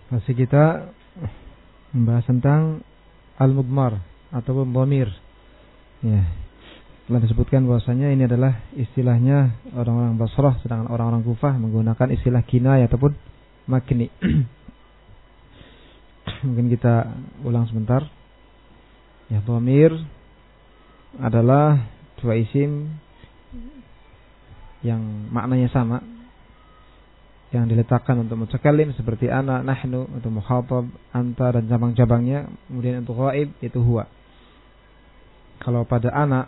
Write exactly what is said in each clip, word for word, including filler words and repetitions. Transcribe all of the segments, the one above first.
Masih kita membahas tentang al-mudmar atau dhamir. Ya. Telah disebutkan bahwasanya ini adalah istilahnya orang-orang Basrah, sedangkan orang-orang Kufah menggunakan istilah kinayah ataupun makni. Mungkin kita ulang sebentar. Ya, dhamir adalah dua isim yang maknanya sama, yang diletakkan untuk mutakallim seperti ana, nahnu, untuk mukhatab, anta dan cabang-cabangnya. Kemudian untuk ghaib itu huwa. Kalau pada ana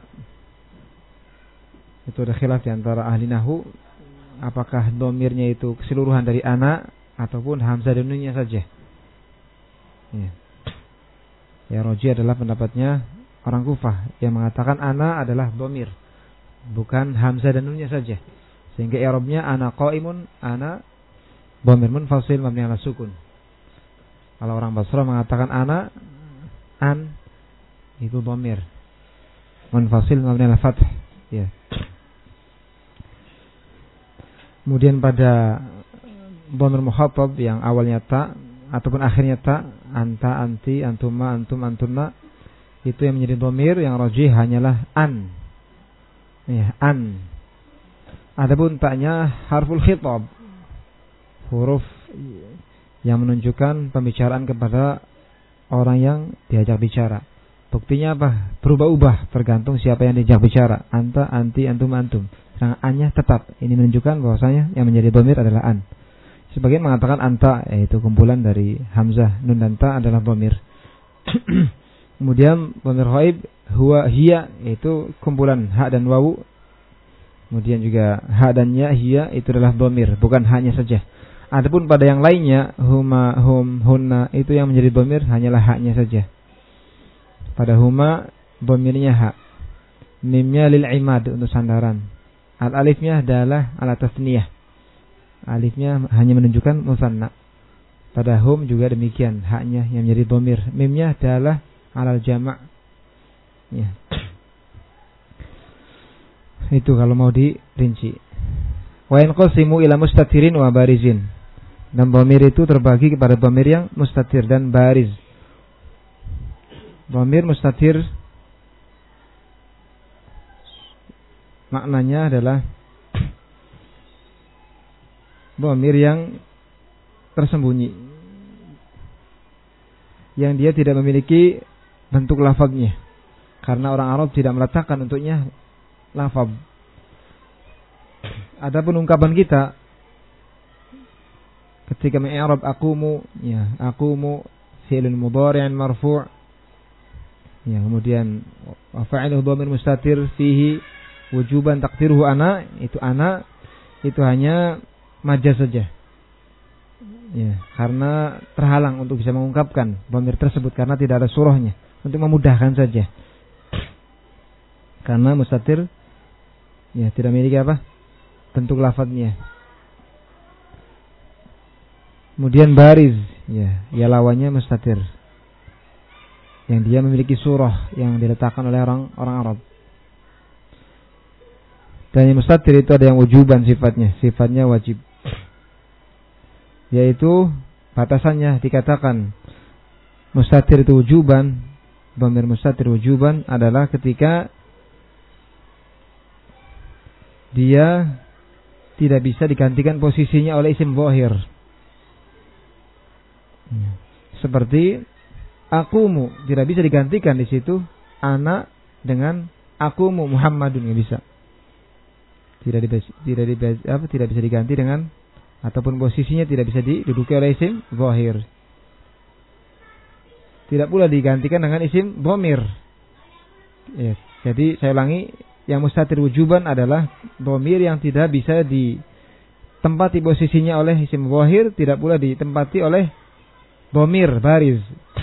itu ada khilaf di antara ahli nahwu, apakah dhamirnya itu keseluruhan dari ana ataupun hamzah dan nunnya saja. Ya. Ya, roji adalah pendapatnya orang Kufah yang mengatakan ana adalah dhamir, bukan hamzah dan nunnya saja. Sehingga i'rabnya ana qaimun, ana dhamir munfasil mabni ala sukun. Kalau orang Basrah mengatakan ana, an itu dhamir munfasil mabni ala fath. Ya. Kemudian pada dhamir mukhatab yang awalnya ta ataupun akhirnya ta, anta, anti, antuma, antum, antunna, itu yang menjadi dhamir yang rajih hanyalah an. Ya, an. Adapun ta'nya harful khitab, huruf yang menunjukkan pembicaraan kepada orang yang diajak bicara. Buktinya apa? Berubah-ubah tergantung siapa yang diajak bicara. Anta, anti, antum, antum. Sedangkan an-nya tetap. Ini menunjukkan bahwasanya yang menjadi dhamir adalah an. Sebagian mengatakan anta, yaitu kumpulan dari hamzah, nun dan ta adalah dhamir. Kemudian dhamir ghaib, huwa, hiya, yaitu kumpulan ha dan wawu. Kemudian juga ha dan ya, hiya, itu adalah dhamir, bukan hanya saja. Adapun pada yang lainnya, huma, hum, hunna, itu yang menjadi dhamir hanyalah haknya saja. Pada huma, dhamirnya ha. Mimnya lil imad, untuk sandaran. Al alifnya adalah ala tasniyah. Alifnya hanya menunjukkan musanna. Pada hum juga demikian, haknya yang menjadi dhamir. Mimnya adalah alal jama'. Ya. Itu kalau mau dirinci. Wa yanqasimu ila mustatirin wa barizin. Dan dhamir itu terbagi kepada dhamir yang mustatir dan bariz. Dhamir mustatir maknanya adalah dhamir yang tersembunyi, yang dia tidak memiliki bentuk lafadznya, karena orang Arab tidak meletakkan untuknya lafadz. Adapun ungkapan kita ketika mengi'rab aqumu, ya, aqumu fi'lun mudhari'un marfu', ya, kemudian wa fa'iluhu dhamir mustatir fihi wujuban taqdiruhu ana, itu ana itu hanya majaz saja. Ya, karena terhalang untuk bisa mengungkapkan dhamir tersebut karena tidak ada surahnya, untuk memudahkan saja. Karena mustatir, ya, tidak memiliki apa? Bentuk lafadznya. Kemudian bariz, ya, ya lawannya mustatir, yang dia memiliki surah yang diletakkan oleh orang orang Arab. Dan yang mustatir itu ada yang wujuban sifatnya, sifatnya wajib. Yaitu batasannya dikatakan mustatir itu wujuban, dhamir mustatir wujuban adalah ketika dia tidak bisa digantikan posisinya oleh isim zahir. Seperti akumu tidak bisa digantikan di situ ana dengan akumu Muhammadun, nggak bisa. Tidak di, tidak di, apa tidak bisa diganti dengan, ataupun posisinya tidak bisa diduduki oleh isim zahir. Tidak pula digantikan dengan isim dhamir. Ya, jadi saya ulangi, yang mustatir wujuban adalah dhamir yang tidak bisa ditempati posisinya oleh isim zahir, tidak pula ditempati oleh dhamir bariz.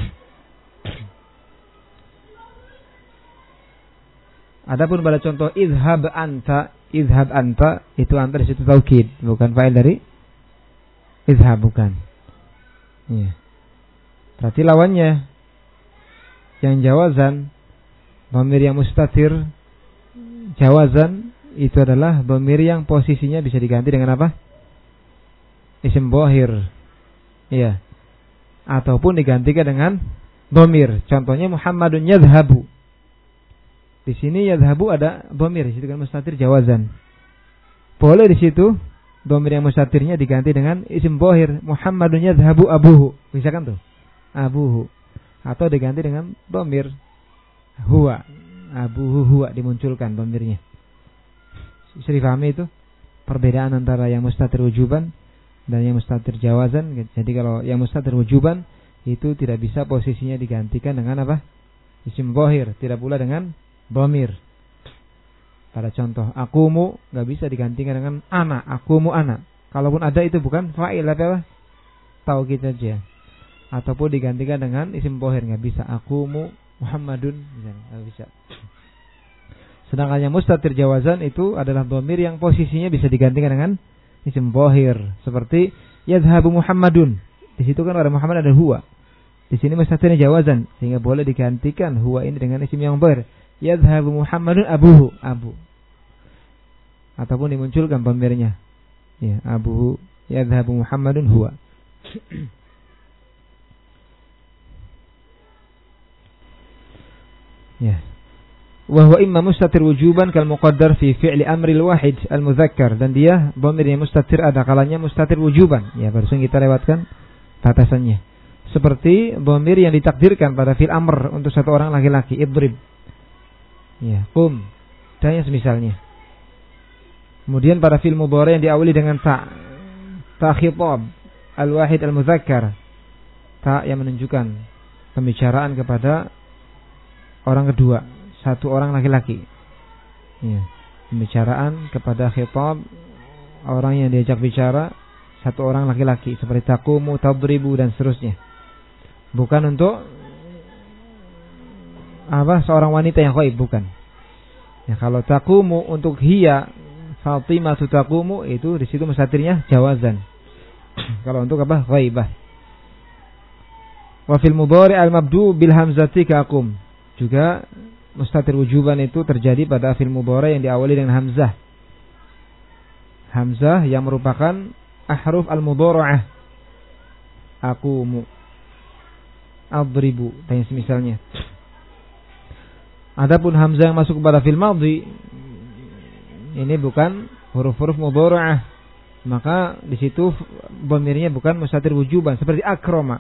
Adapun pada contoh idhab anta, idhab anta, itu anta di situ taukid, bukan fa'il dari idhab, bukan. Ya. Berarti lawannya yang jawazan, dhamir yang mustatir jawazan itu adalah dhamir yang posisinya bisa diganti dengan apa? Isim zahir. Iya. ataupun digantikan dengan dhamir. Contohnya Muhammadun yadhhabu. Di sini yadhhabu ada dhamir, di situ kan mustatir jawazan. Boleh di situ dhamir yang mustatirnya diganti dengan isim dhahir, Muhammadun yadhhabu abuhu. Bisa kan tuh? Abuhu. Atau diganti dengan dhamir huwa. Abuhu huwa, dimunculkan dhamirnya. Bisa dipahami itu perbedaan antara yang mustatir wujuban dan yang mustatir jawazan. Jadi kalau yang mustatir wujuban itu tidak bisa posisinya digantikan dengan apa? Isim dhahir, tidak pula dengan dhamir. Pada contoh akumu nggak bisa digantikan dengan ana, akumu ana. Kalaupun ada itu bukan fa'il apa? Tahu kita aja. Ataupun digantikan dengan isim dhahir, nggak bisa. Akumu Muhammadun, nggak bisa. Sedangkan yang mustatir jawazan itu adalah dhamir yang posisinya bisa digantikan dengan isim dhahir. Seperti yadhhabu Muhammadun. Di situ kan ada Muhammad, ada huwa. Di sini mustatirnya jawazan, sehingga boleh digantikan huwa ini dengan isim yang dhahir. Yadhhabu Muhammadun abuhu, abu. Ataupun dimunculkan dhamirnya. Ya, abuhu yadhhabu Muhammadun huwa. Ya. Wa huwa imma mustatir wujuban kal muqaddar fi fi'li amril wahid al mudzakkar, dan dia dhamir yang mustatir ada kalanya mustatir wujuban. Ya, barusan kita lewatkan batasannya. Seperti dhamir yang ditakdirkan pada fi'il amr untuk satu orang laki-laki, idrib. Ya, qum, dan yang semisalnya. Kemudian pada fi'il mudhari yang diawali dengan ta, ta khitab al-wahid al-mudzakkar, ta yang menunjukkan pembicaraan kepada orang kedua, satu orang laki-laki. Ya, pembicaraan kepada khitab orang yang diajak bicara satu orang laki-laki, seperti taqumu, tadribu dan seterusnya. Bukan untuk apa seorang wanita yang ghaib, bukan. Ya, kalau taqumu untuk hiya Fatimah taqumu itu di situ mustatirnya jawazan. Kalau untuk apa? Ghaibah. Wa fil mudhari al mabdu bil hamzati kaqum. Juga mustatir wujuban itu terjadi pada fil mudhari yang diawali dengan hamzah. Hamzah yang merupakan ahruf al mudhara'ah. Aqumu, adribu dan semisalnya. Adapun hamzah yang masuk kepada fil madhi ini bukan huruf-huruf mudhara'ah, maka di situ dhamirnya bukan mustatir wujuban, seperti akrama.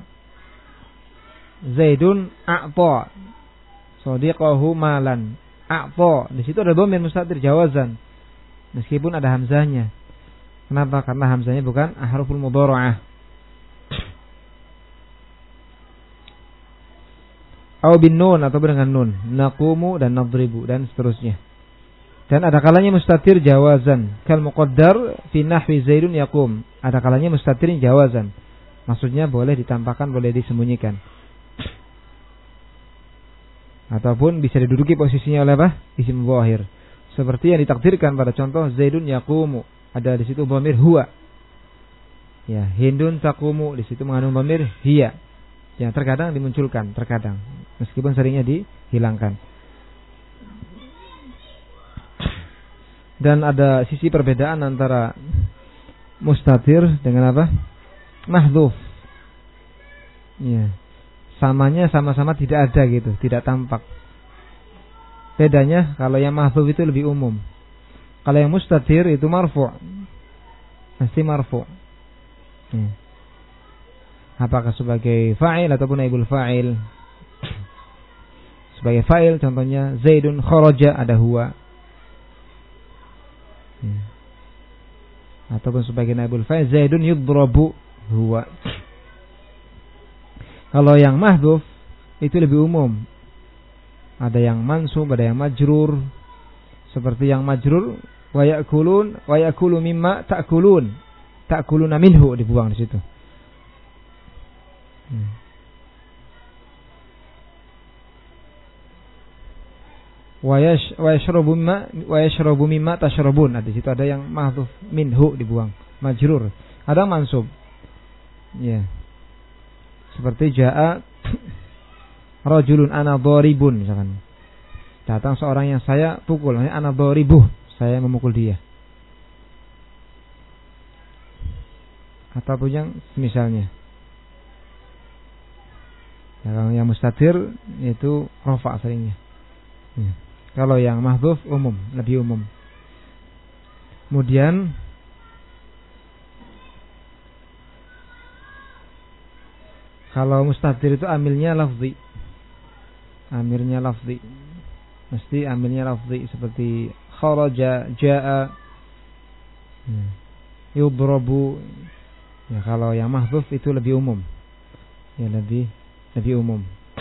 Zaidun a'ta sadiqahu malan. A'ta di situ ada dhamir mustatir jawazan meskipun ada hamzahnya. Kenapa? Karena hamzahnya bukan ahruful mudhara'ah. Au bin nun atau dengan nun, naqumu dan nadribu dan seterusnya. Dan ada kalanya mustatir jawazan, kal muqaddar fi nahwi zaidun yaqum. Ada kalanya mustatir jawazan. Maksudnya boleh ditampakkan, boleh disembunyikan. Ataupun bisa diduduki posisinya oleh apa? Isim dhahir. Seperti yang ditakdirkan pada contoh zaidun yaqumu. Ada di situ dhamir huwa. Ya, hindun taqumu, di situ mengandung dhamir hiya. Yang terkadang dimunculkan, terkadang meskipun seringnya dihilangkan. Dan ada sisi perbedaan antara mustatir dengan apa? Mahdhuf. Ya. Samanya sama-sama tidak ada gitu, tidak tampak. Bedanya kalau yang mahdhuf itu lebih umum. Kalau yang mustatir itu marfu'. Pasti marfu'. Ya. Apakah sebagai fa'il ataupun naibul fa'il. Sebagai fa'il contohnya Zaidun kharaja, ada huwa. Ya. Ataupun sebagai naibul fa'il Zaidun yudrabu, huwa. Kalau yang mahdhuf itu lebih umum. Ada yang mansub, ada yang majrur. Seperti yang majrur wa ya'kulun wa ya'kulu mimma ta'kulun. Ta'kuluna minhu, dibuang di situ. Hmm. Wa yash wa yashrabu mimma wa yashrabu mimma tashrabun. Di situ ada yang mahdhuf, minhu dibuang, majrur. Ada mansub. Ya. Yeah. Seperti jaa rajulun ana dharibun misalkan. Datang seorang yang saya pukul, ana dharibuh, saya memukul dia. Ataupun yang misalnya. Ya, yang mustatir itu rafa seringnya. Ya. Kalau yang mahdhuf umum, lebih umum. Kemudian kalau mustatir itu amilnya lafzi. Amirnya lafzi. Mesti amilnya lafzi seperti kharaja, jaa, ya. yudrabu. Ya, kalau yang mahdhuf itu lebih umum. Ya, lebih lebih umum.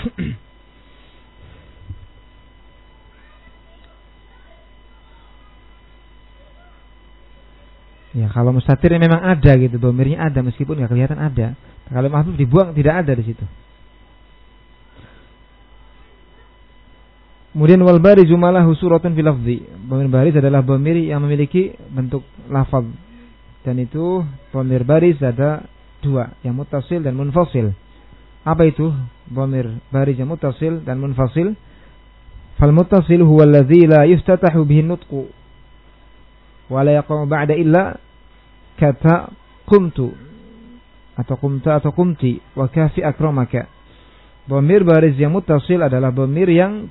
Ya, kalau mustatir memang ada gitu, domirnya ada meskipun nggak kelihatan ada. Kalau mahdhuf dibuang tidak ada di situ. Kemudian wal barizu malahu suratun fil lafzi. Dhamir bariz adalah dhamir yang memiliki bentuk lafaz. Dan itu dhamir bariz ada dua, yang muttasil dan munfasil. Apa itu dhamir bariz yang muttasil dan munfasil? Fal muttasil huwa alladhi la yuftatahu bihi nutqu wa la yaqa'u ba'da illa kata qumtu atau qumta atau qumti wa kafi akramaka. Dhamir bariz yang muttasil adalah dhamir yang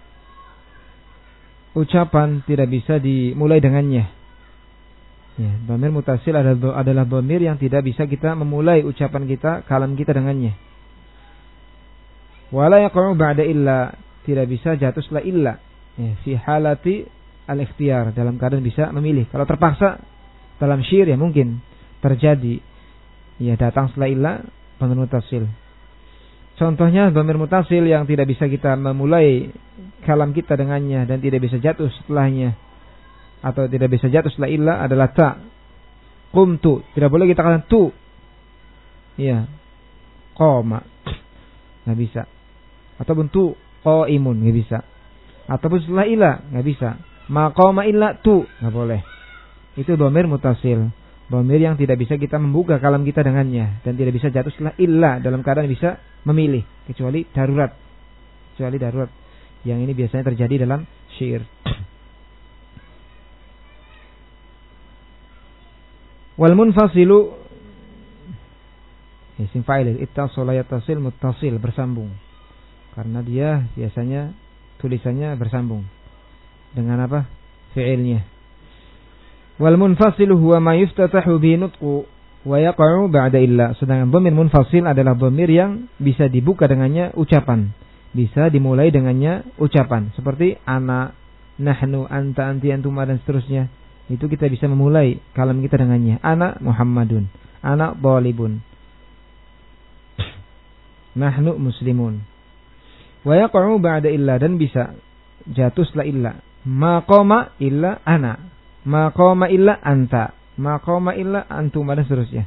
ucapan tidak bisa dimulai dengannya. Ya, dhamir muttasil adalah adalah dhamir yang tidak bisa kita memulai ucapan kita, kalam kita dengannya. Wa la yaqa'u ba'da illa, tidak bisa jatuh setelah illa. Ya, fi halati al-ikhtiyar, dalam keadaan bisa memilih. Kalau terpaksa dalam syair ya mungkin terjadi ya datang setelah illa dhamir muttasil. Contohnya dhamir muttasil yang tidak bisa kita memulai kalam kita dengannya dan tidak bisa jatuh setelahnya atau tidak bisa jatuh setelah illa adalah ta. Qumtu, tidak boleh kita katakan tu. Iya. Qoma. Enggak bisa. Ataupun tu qaimun, enggak bisa. Ataupun setelah illa, enggak bisa. Maqama illa tu, enggak boleh. Itu dhamir muttasil. Dhamir yang tidak bisa kita membuka kalam kita dengannya dan tidak bisa jatuh setelah illa dalam keadaan bisa memilih kecuali darurat. Kecuali darurat. Yang ini biasanya terjadi dalam syair. Wal munfasilu isim fa'il ittasala yattasil muttasil, bersambung. Karena dia biasanya tulisannya bersambung dengan apa? Fi'ilnya. Wal munfasilu huwa ma yuftatahu bi nutqu wa yaqa'u ba'da illa. Sedangkan dhamir munfasil adalah dhamir yang bisa dibuka dengannya ucapan, bisa dimulai dengannya ucapan, seperti ana, nahnu, anta, anti, antuma dan seterusnya. Itu kita bisa memulai kalam kita dengannya. Ana Muhammadun, ana dhalibun, nahnu muslimun. Wa yaqa'u ba'da illa, dan bisa jatuh setelah illa. Ma qama illa ana, ma qama illa anta, ma qama illa antum dan seterusnya.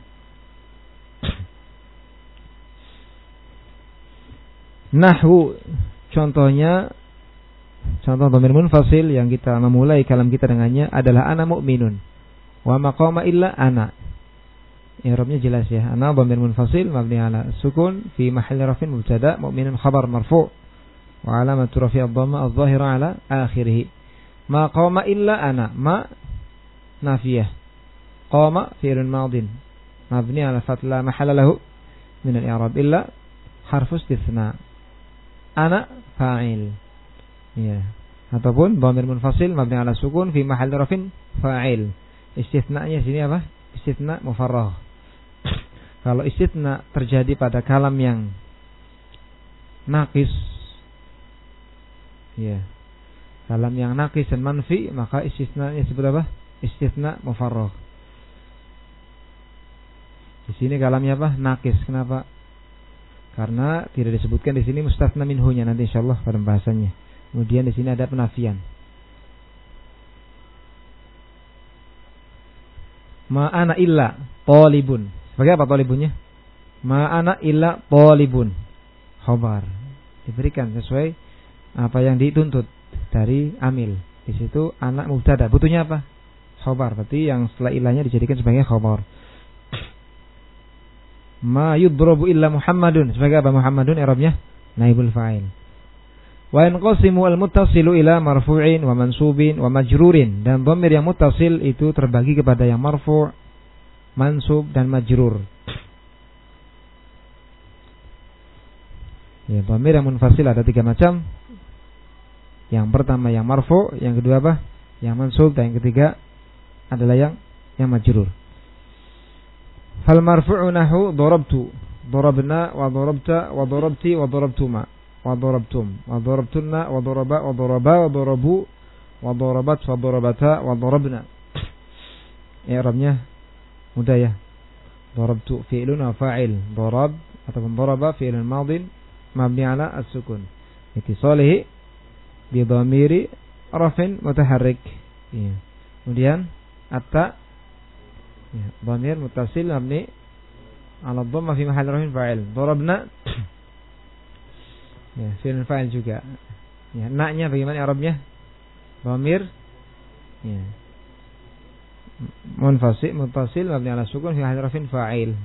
Nahwu contohnya, contoh dhamir munfasil yang kita memulai kalam kita dengannya adalah ana mu'minun wa ma qama illa ana. I'rabnya jelas ya. Ana dhamir munfasil mabni ala sukun fi mahalli raf'in mubtada, mu'minun khabar marfu' wa alamatu raf'i ad-dhamma adh-dhahira ala akhirih. Ma qama illa ana, ma nafiyah, qama fi'lun madin mabni ala fath la mahalla lahu min al-i'rab, illa harfu istitsna, ana fa'il. Ya. Ataupun dhamir munfasil mabni ala sukun fi mahalli raf'in fa'il. Istitsna'nya sini apa? Istitsna mufarragh. Kalau istitsna terjadi pada kalam yang naqis, ya, kalam yang naqis dan manfi, maka istitsna'nya disebut apa? Istitsna mufarragh. Di sini kalamnya apa? Naqis. Kenapa? Karena tidak disebutkan di sini mustatsna minhunya, nanti insyaallah pada pembahasannya. Kemudian di sini ada penafian. Ma ana illa talibun. Sebagai apa talibunnya? Ma ana illa talibun. Khabar. Diberikan sesuai apa yang dituntut dari amil. Di situ anak mubtada. Butuhnya apa? Khabar. Berarti yang setelah ilahnya dijadikan sebagai khabar. Ma yudrabu illa Muhammadun. Sebagai apa Muhammadun? I'rabnya naibul fa'il. Wa yanqasimu al-muttasilu ila marfu'in wa mansubin wa majrurin. Dan dhamir yang muttasil itu terbagi kepada yang marfu', mansub dan majrur. Ya, dhamir yang munfasil ada tiga macam. Yang pertama yang marfu, yang kedua apa? Yang mansub, dan yang ketiga adalah yang yang majrur. Fal marfu'u nahu darabtu, darabna wa darabta wa darabti wa darabtuma wa darabtum wa darabtunna wa daraba wa daraba wa darabu wa darabat wa darabata wa darabna. I'rabnya mudah ya. Darabtu fi'lun wa fa'il, darab ataupun daraba fi'lun madin mabni ala as-sukun. Ittisalihi bi dhamiri rafin mutaharrik. Ya. Kemudian atta ya, dhamir muttasil mabni ala dhamma fi mahall rafin fa'il. Darabna ya, fi'lun fa'il juga. Ya, na-nya bagaimana i'rabnya? Dhamir ya. Munfasil muttasil mabni ala sukun fi mahall rafin fa'il.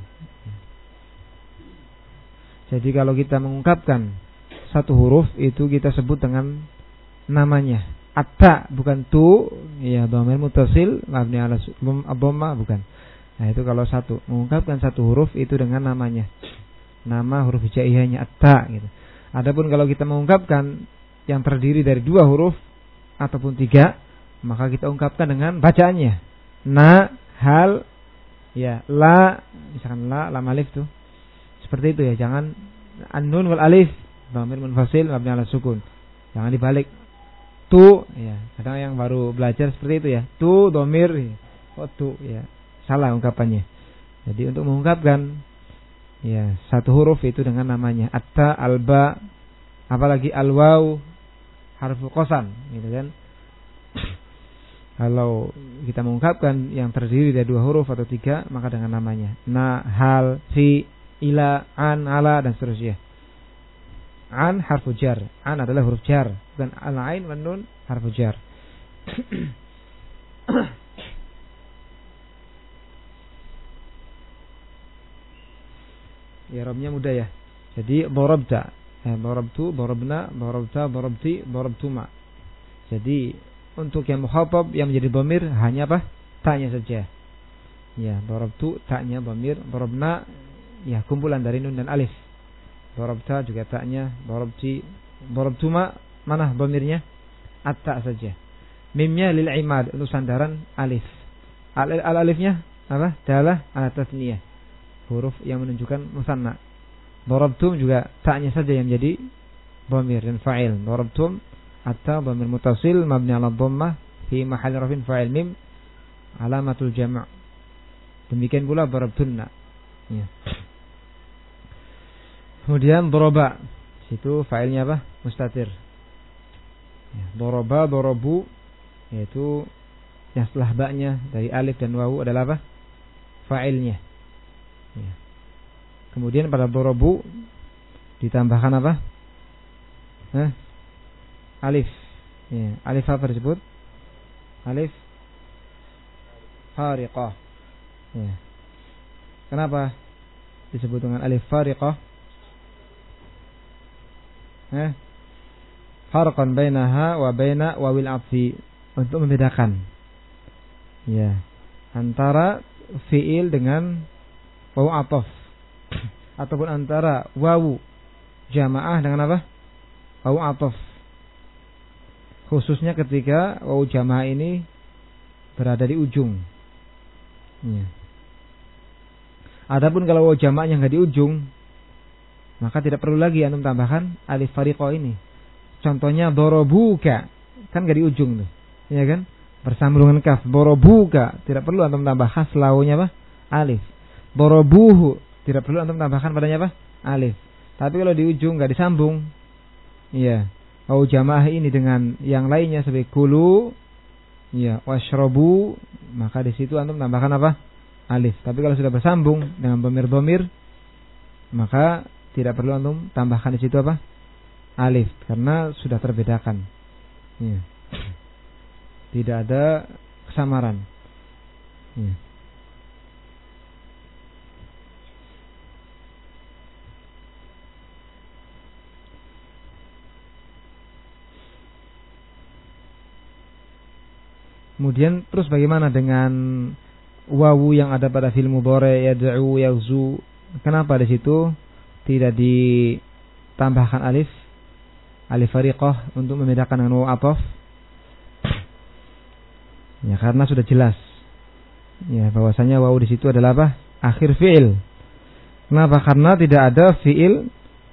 Jadi kalau kita mengungkapkan satu huruf itu kita sebut dengan namanya. Atta bukan tu, ya dhamir muttasil mabni ala dhamma bukan. Nah, itu kalau satu mengungkapkan satu huruf itu dengan namanya. Nama huruf hijaiyahnya atta gitu. Adapun kalau kita mengungkapkan yang terdiri dari dua huruf ataupun tiga, maka kita ungkapkan dengan bacaannya. Na, hal, ya, la, misalkan la, lam alif tuh. Seperti itu ya, jangan an-nun wal alif dhamir munfasil mabni ala sukun. Jangan dibalik. Tu, ya, kadang yang baru belajar seperti itu ya. Tu dhamir, ya. Oh tu, ya. Salah ungkapannya. Jadi untuk mengungkapkan ya satu huruf itu dengan namanya. Atta, alba, apalagi al-waw, harfu qasam, gitu kan. Kalau kita mengungkapkan yang terdiri dari dua huruf atau tiga, maka dengan namanya. Na, hal, fi, ila, an, ala, dan seterusnya. An harfu jar. An adalah huruf jar. Dan al-ain wa nun harfu jar. Ya, robnya mudah ya. Jadi darabta, eh, darabtu, darabna, darabta, darabti, darabtuma. Jadi untuk yang mukhatab yang menjadi dhamir hanya apa? Ta-nya saja. Ya, darabtu ta-nya dhamir, darabna ya kumpulan dari nun dan alif. Darabta juga ta-nya, darabti, darabtuma mana dhamirnya? At-ta saja. Mimnya lil imad untuk sandaran alif. Al-alifnya apa? Dalah ala tasniyah. Huruf yang menunjukkan musanna. Darabtum juga ta-nya saja yang menjadi dhamir dan fa'il. Darabtum atta dhamir muttasil mabni ala dhammah fi mahall rafin fa'il mim alamatul jama'. Demikian pula darabtunna. Ya. Kemudian daraba. Situ fa'ilnya apa? Mustatir. Ya, daraba, darabu yaitu yang setelah ba-nya dari alif dan wawu adalah apa? Fa'ilnya. Ya. Kemudian pada darabu ditambahkan apa? Hah? Alif. Ya, alif apa disebut? Alif fariqah. Ya. Kenapa disebut dengan alif fariqah? Eh? Farqan bainaha wa baina wawil atfi, untuk membedakan ya antara fiil dengan wawu ataf ataupun antara wawu jamaah dengan apa? Wawu ataf. Khususnya ketika wawu jamaah ini berada di ujung. Ya. Adapun kalau wawu jamaahnya enggak di ujung, maka tidak perlu lagi antum tambahkan alif fariqah ini. Contohnya dorobuka, kan gak di ujung tuh, ya kan? Bersambung dengan kaf. Dorobuka, tidak perlu antum tambah khas launya apa? Alif. Dorobuhu, tidak perlu antum tambahkan padanya apa? Alif. Tapi kalau di ujung gak disambung, iya. Wawu jamaah ini dengan yang lainnya sebagai kulu, iya, washrobu, maka di situ antum tambahkan apa? Alif. Tapi kalau sudah bersambung dengan dhamir-dhamir, maka tidak perlu antum tambahkan di situ apa? Alif, karena sudah terbedakan. Ya. Tidak ada kesamaran. Ya. Kemudian terus bagaimana dengan wawu yang ada pada fi'il mudhari' yad'u, yaghzu? Kenapa di situ tidak di tambahkan alif, alif fariqah untuk membedakan dengan wawu ataf? Ya, karena sudah jelas ya bahwasanya wawu di situ adalah apa? Akhir fi'il. Kenapa? Karena tidak ada fi'il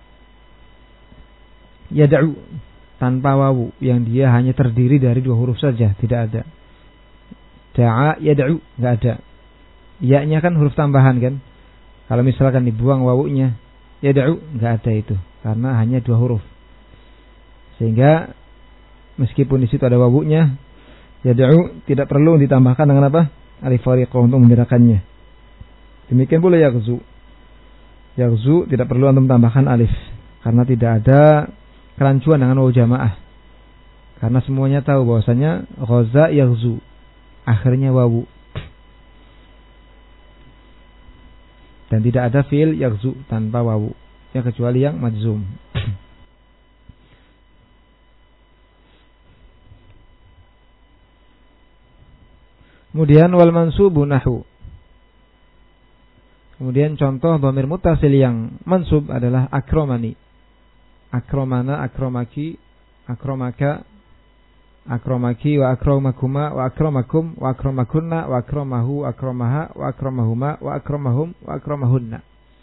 yad'u tanpa wawu yang dia hanya terdiri dari dua huruf saja, tidak ada. Da'a yad'u, enggak ada. Ya-nya kan huruf tambahan kan? Kalau misalkan dibuang wawunya, yad'u, enggak ada itu, karena hanya dua huruf. Sehingga meskipun di situ ada wawunya, yad'u tidak perlu ditambahkan dengan apa? Alif fariqah untuk membedakannya. Demikian pula yaghzu. Yaghzu tidak perlu antum tambahkan alif karena tidak ada kerancuan dengan wawu jamaah. Karena semuanya tahu bahwasanya ghaza yaghzu, akhirnya wawu. Dan tidak ada fi'il yaghzu tanpa wawu, ya kecuali yang majzum. Kemudian wal mansubu nahu. Kemudian contoh dhamir muttasil yang mansub adalah akramani. Akramana, akramaki, akramaka, akramaki wa akramakuma wa akramakum wa akramakunna wa akramahu, akramaha wa akramahuma wa akramahum wa akramahunna.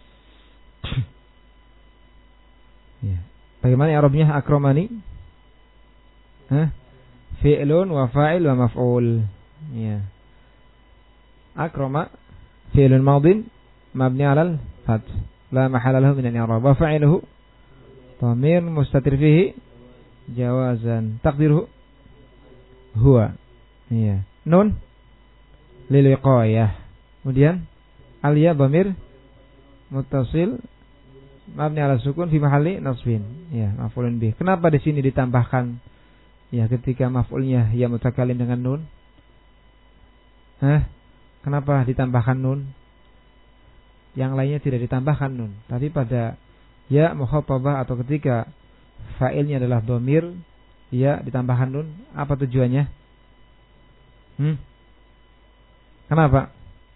Ya. Bagaimana i'rabnya akramani? Hah? Fi'lun wa fa'il wa maf'ul. Ya. Akrama fi'lun madin mabni 'alal fath la mahala lahu min al-i'rab wa fa'iluhu dhamir mustatir fihi jawazan taqdiruhu huwa. Iya. Nun lil wiqayah. Kemudian al-ya dhamir muttasil mabni 'ala sukun fi mahalli nasbin. Ya, maf'ulun bih. Kenapa di sini ditambahkan ya ketika maf'ulnya ya mutakallim dengan nun? Hah? Kenapa ditambahkan nun? Yang lainnya tidak ditambahkan nun, tapi pada ya mukhatabah atau ketika fa'ilnya adalah dhamir, ya ditambahkan nun. Apa tujuannya? Hmm? Kenapa?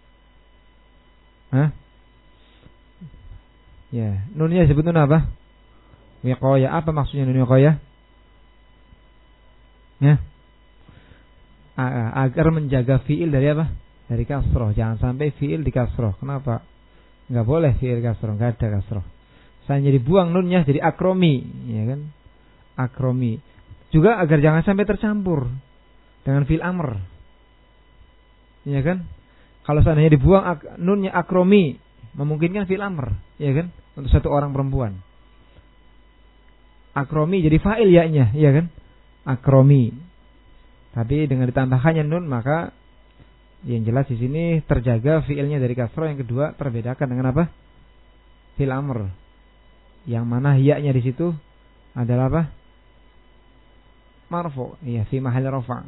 Hah? Ya, nunnya disebut nun apa? Wiqayah. Apa maksudnya nun wiqayah? Ya. Agar menjaga fi'il dari apa? Dari kasroh. Jangan sampai fi'il di kasroh. Kenapa? Enggak boleh fi'il kasroh, enggak ada kasroh. Saya dibuang nunnya jadi akromi, ya kan? Akromi. Juga agar jangan sampai tercampur dengan fi'il amr. Ya kan? Kalau seandainya dibuang ak- nunnya akromi, memungkinkan fi'il amr, ya kan? Untuk satu orang perempuan. Akromi jadi fa'il ya-nya, ya kan? Akromi. Tapi dengan ditambahkannya nun, maka yang jelas di sini terjaga fiilnya dari kasroh. Yang kedua terbedakan dengan apa? Fi'il amr. Yang mana ya-nya di situ adalah apa? Marfu. Iya, fi mahall rafa'.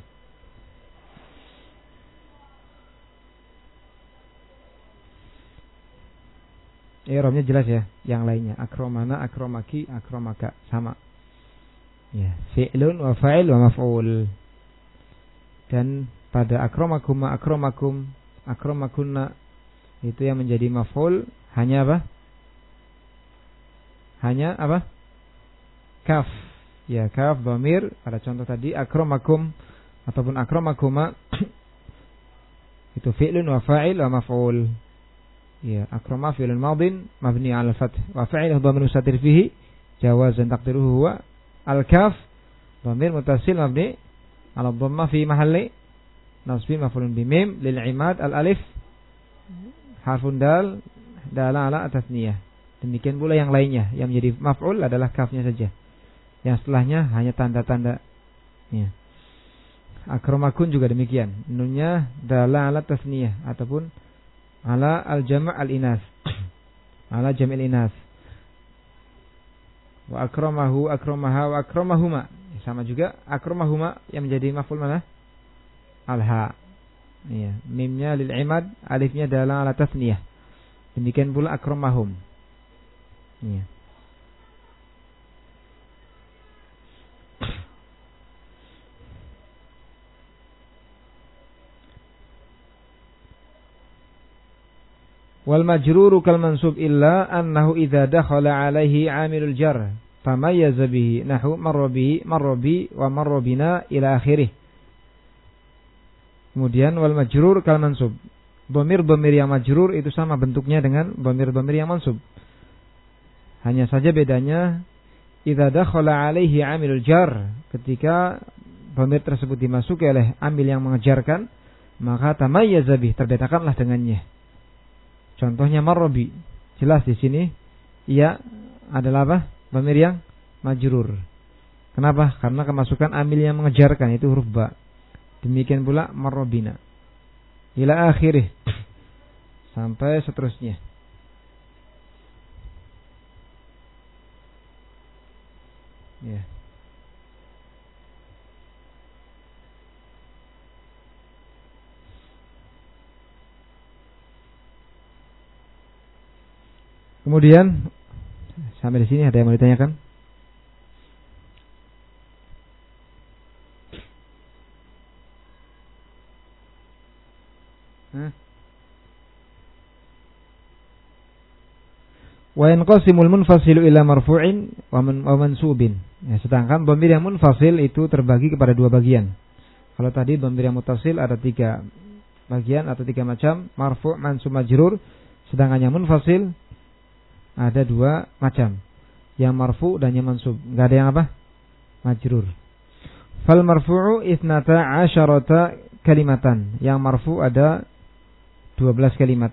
I'rabnya jelas ya. Yang lainnya akramana, akramaki, akramaka sama. Ya, fi'lun wa fa'il wa maf'ul. Dan pada akramakum, akramakum, akramakunna itu yang menjadi maf'ul hanya apa? Hanya apa? Kaf. Ya, kaf dhamir pada contoh tadi akramakum ataupun akramakuma itu fi'lun wa fa'il wa maf'ul. Ya, akrama fi'lun madin mabni 'ala al-fath wa fa'iluhu dhamir mustatir fihi jawazan taqdiruhu huwa al-kaf dhamir muttasil mabni 'ala dhamma fi mahalli nasbi maf'ulun bi mim lil imad al alif harfun dal dala ala tasniyah. Demikian pula yang lainnya yang menjadi maf'ul adalah kafnya saja. Yang setelahnya hanya tanda-tanda. Ya. Akramakun juga demikian. Nunnya dala ala tasniyah ataupun ala al jama' al inas. Ala jam'il inas. Wa akramahu, akramaha, wa akramahuma. Sama juga akramahuma yang menjadi maf'ul mana? Al-ha. Iya, mimnya lil imad, alifnya dala ala tasniyah. Demikian pula akramahum. Iya. Wal majruru kal mansub illa annahu idza dakhala alaihi amilul jar tamayyaza bihi nahu marra bihi marra bi wa marra bina ila akhirih. Kemudian wal majrur kal mansub. Dhamir-dhamir yang majrur itu sama bentuknya dengan dhamir-dhamir yang mansub. Hanya saja bedanya idza dakhala alaihi amilul jar, ketika dhamir tersebut dimasuki oleh amil yang mengejarkan, maka tamayyaza bih, terbedakanlah dengannya. Contohnya marrobi, jelas di sini ia adalah apa? Dhamir yang majrur. Kenapa? Karena kemasukan amil yang mengejarkan, itu huruf ba. Demikian pula marrobina ila akhirih, sampai seterusnya. Ya. Kemudian sampai di sini ada yang mau ditanyakan? Hah? Wa yanqasimul munfasilu ila marfu'in wa mansubin. Ya, sedangkan dhamir yang munfasil itu terbagi kepada dua bagian. Kalau tadi dhamir yang muttasil ada tiga bagian atau tiga macam, marfu', mansub, majrur. Sedangkan yang munfasil ada dua macam, yang marfu' dan yang mansub. Enggak ada yang apa? Majrur. Fal marfu'u ithnata asyarata kalimatan. Yang marfu' ada dua belas kalimat.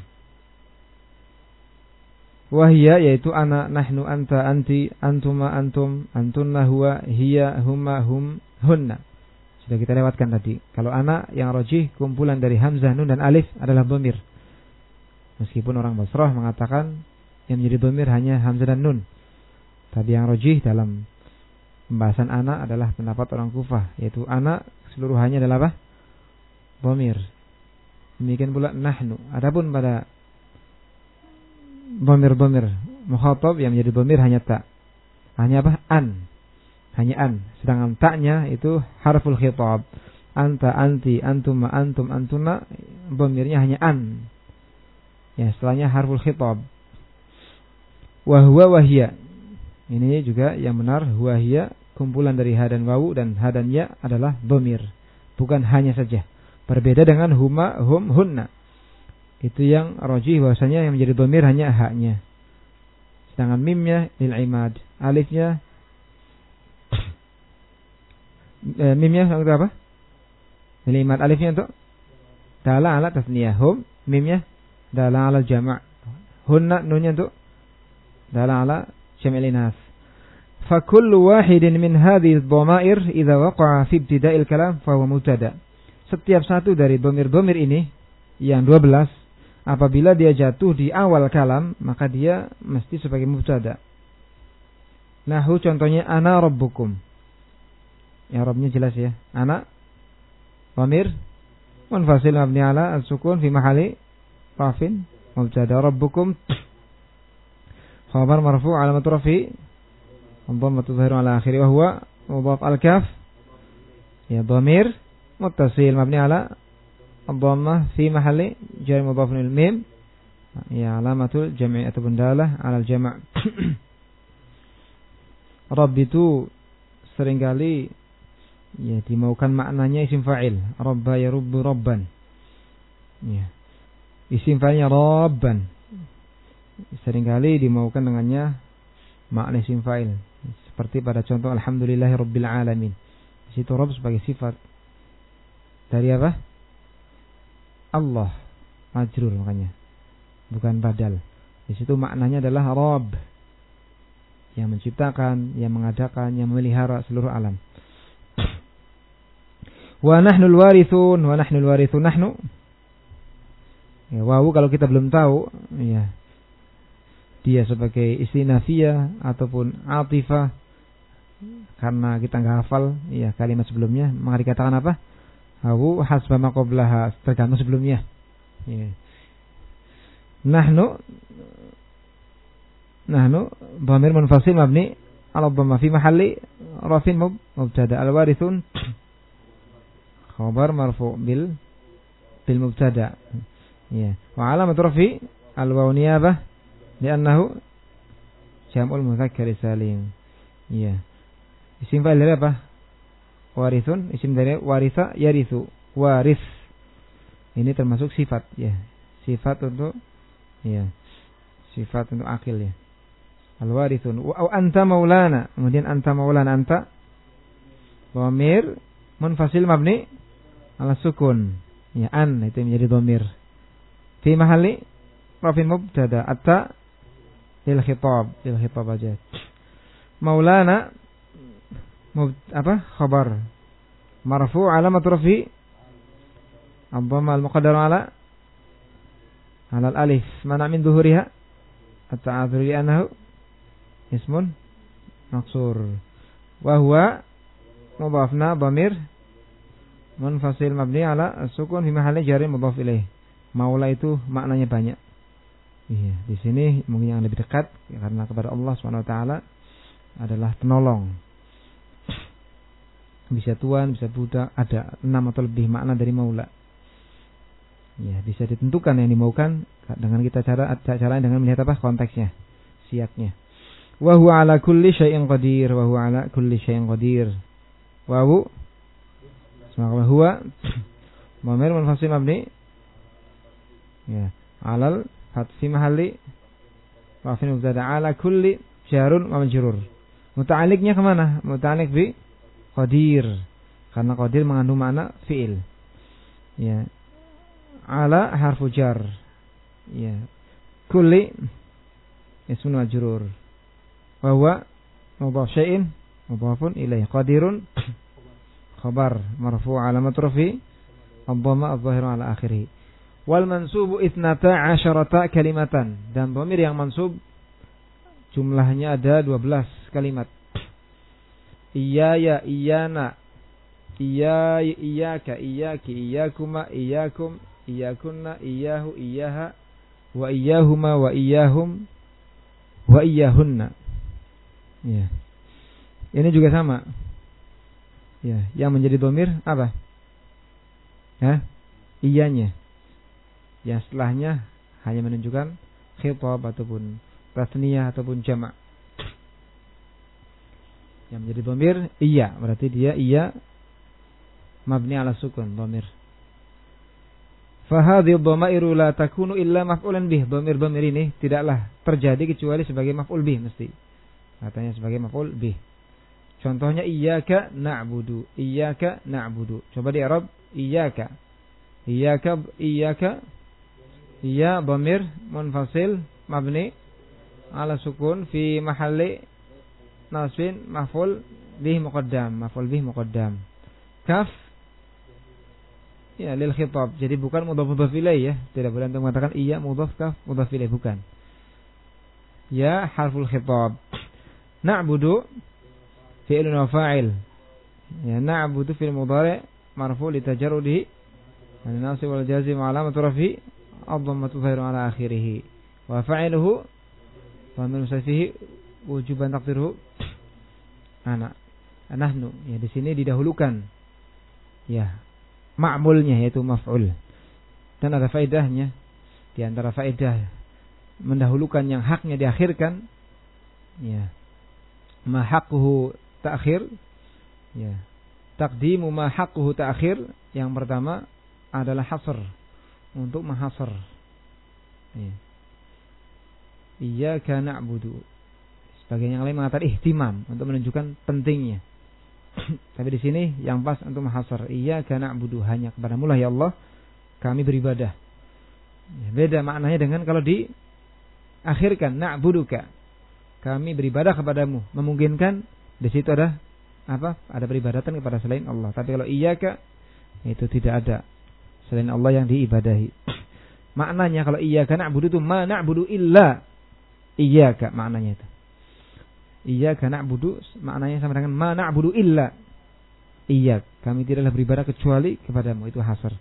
Wahia, yaitu ana, nahnu, anta, anti, antuma, antum, antunna, huwa, hiya, huma, hum, hunna. Sudah kita lewatkan tadi. Kalau ana yang rajih kumpulan dari hamzah, nun dan alif adalah dhamir. Meskipun orang Basrah mengatakan yang menjadi dhamir hanya hamzah dan nun. Tapi yang rajih dalam pembahasan ana adalah pendapat orang Kufah, yaitu ana seluruhannya adalah apa? Dhamir. Demikian pula nahnu. Adapun pada dhamir-dhamir mukhatab yang menjadi dhamir hanya ta. Hanya apa? An. Hanya an. Sedangkan ta'nya itu harful khitab. Anta, anti, antuma, antum, antuna, dhamirnya hanya an. Ya, setelahnya harful khitab. Wa huwa wahia. Ini juga yang benar, wahia kumpulan dari ha dan wawu dan ha dan ya adalah dhamir. Bukan hanya saja. Berbeda dengan huma, hum, hunna. Itu yang rajih bahwasanya yang menjadi dhamir hanya haknya. Sedangkan mimnya lil imad, alifnya e, mimnya untuk apa? Lil imad, alifnya untuk dala ala tasniyah, hum, mimnya dala ala jama', hunna nunnya untuk dala ala jam'il inas. Fa kullu wahidin min hadhihi adh-dhamair idza waqa'a fi ibtida'il kalam fa huwa mubtada. Setiap satu dari dhamir-dhamir ini yang dua belas, apabila dia jatuh di awal kalam, maka dia mesti sebagai mubtada. Nahu contohnya ana rabbukum. Ya, Rabbnya jelas ya. Ana dhamir munfasil mabni ala as-sukun fi mahalli rafin mubtada. Rabbukum khabar marfu' alamat rafi dhammatu dhahirun ala akhiri wa huwa mudhaf al-kaf. Ya, dhamir muttasil mabni ala ad-dhammah fi mahalli jar mudhaf lil mim. Ya, alamatul jam'i atau bundalah ala al-jama'. Rabb itu seringkali ya dimaukan maknanya isim fa'il. Rabba yarubbu rabban. Ya. Isim fa'ilnya rabban. Seringkali dimaukan dengannya makna isim fa'il. Seperti pada contoh alhamdulillahi rabbil alamin. Di situ Rabb sebagai sifat dari apa? Allah, majrur makanya. Bukan badal. Di situ maknanya adalah Rabb, yang menciptakan, yang mengadakan, yang memelihara seluruh alam. Wa nahnul warithun, wa nahnul warithun nahnu. Ya, wawu kalau kita belum tahu, ya, dia sebagai istinafiyah ataupun atifah, karena kita nggak hafal ya kalimat sebelumnya, maka dikatakan apa? Wawu hasba ma qablaha, tergantung sebelumnya. Ya. Nahnu Nahnu dhamir munfasil mabni ala dhamma fi mahalli rafin mubtada. Al-warithun khabar marfu' bil bil mubtada. Ya. Wa alamat rafi Al-wawu niyabah li'annahu jam'ul mudzakkar salim. Iya. Isim fa'il dari apa? Warithun, isim dari waritha yarithu, waris. Ini termasuk sifat ya. Sifat untuk ya. Sifat untuk akil ya. Al-warithun wa anta maulana. Kemudian anta maulana, anta dhamir munfasil mabni ala sukun. Ya, an itu menjadi dhamir. Fi mahalli rafin mubtada, atta lil khitab, lil khitab aja. Maulana mub, apa? Khabar marfu' alamat rafi ad-dhamma al-muqaddar ala ala al-alif mana min dhuhuriha at-ta'adzur li annahu ismun maksur wa huwa mudhafna dhamir munfasil mabni ala as-sukun fi mahalli jarri mudhaf ilaih. Maula itu maknanya banyak. Iya, di sini mungkin yang lebih dekat ya, karena kepada Allah Subhanahu wa taala adalah penolong. Bisa tuan, bisa budak, ada enam atau lebih makna dari maula. Ya, bisa ditentukan yang dimaukan dengan kita cara cara dengan melihat apa konteksnya, siaknya. Wa huwa ala kulli syai'in qadir, wa huwa ala kulli syai'in qadir. Wa hu Maka huwa dhamir munfasil mabni ya alal fatfi mahalli rafin mubtada ala kulli jarun wa majrur. Muta'alliqnya kemana? Muta'alliq bi qadir, karena qadir mengandung makna fi'il. Ya. Ala harfu jar. Ya. Kulli ismun majrur. Wa huwa mudhaf syai'in mudhafun ilaih. Qadirun khabar marfu' alamat rafi ad-dhamma adh-dhahiru ala akhirih. Wal mansubu ithnata asharata kalimatan, dan dhamir yang mansub jumlahnya ada dua belas kalimat. Iya ya iyana, iya iyyaka iyyaki iyyakuma iyyakum iyyakunna iyyahu iyyaha wa iyyahuma wa iyyahum wa iyyahunna. Ya. Ini juga sama. Ya, yang menjadi dhamir apa? Ya, iyanya. Yang setelahnya hanya menunjukkan khitab ataupun tasniyah ataupun jama'. Yang menjadi dhamir iya, berarti dia iya mabni ala sukun dhamir. Fa hadhihi dhamairu la takunu illa maf'ulan bih. Dhamir-dhamir ini tidaklah terjadi kecuali sebagai maf'ul bih mesti. Katanya sebagai maf'ul bih. Contohnya iyyaka na'budu, iyyaka na'budu. Coba di i'rab iyyaka. Iyyaka iyyaka iya dhamir munfasil mabni ala sukun fi mahalli nasbin maf'ul bih muqaddam, maf'ul bih muqaddam. Kaf ya lil khitab. Jadi bukan mudhaf mudhaf ilaih ya. Tidak boleh untuk mengatakan iya mudhaf kaf mudhaf ilaih, bukan. Ya harful khitab. Na'budu fi'lun wa fa'il. Ya na'budu fil mudhari' marfu' li tajarrudihi an nasib wal jazim alamatu rafi ad-dhammatu dhahiru ala akhirih. Wa fa'iluhu dhamir mustafihi wujuban taqdiruhu ana nahnu. Ya di sini didahulukan ya ma'mulnya yaitu maf'ul. Dan ada faedahnya, di antara faedah mendahulukan yang haknya diakhirkan ya ma haqquhu ta'khir ya. Taqdimu ma haqquhu ta'khir, yang pertama adalah hasr, untuk menghasr. Ya. Iyyaka na'budu. Sebagian yang lain mengatakan ihtimam, untuk menunjukkan pentingnya. Tapi di sini yang pas untuk menghasr. Iyyaka na'budu, hanya kepadamu lah ya Allah kami beribadah. Ya, beda maknanya dengan kalau diakhirkan na'buduka, kami beribadah kepadamu, memungkinkan di situ ada apa? Ada peribadatan kepada selain Allah. Tapi kalau iyyaka itu tidak ada selain Allah yang diibadahi. Maknanya kalau iyyaka na'budu itu ma na'budu illa iyyaka, maknanya itu. Iyyaka na'budu maknanya sama dengan ma na'budu illa iyyak. Kami tidaklah beribadah kecuali kepadamu, itu hasr.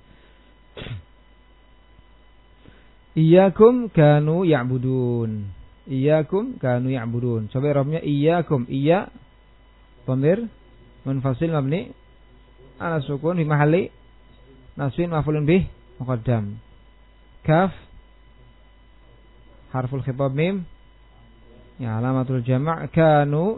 Iyyakum kanu ya'budun. Iyyakum kanu ya'budun. Coba i'rabnya iyyakum, iya dhamir munfasil mabni ala sukun fi mahalli nasbin maf'ulun bih muqaddam. Kaf harful khitab mim. Ya, alamatul jama' kanu.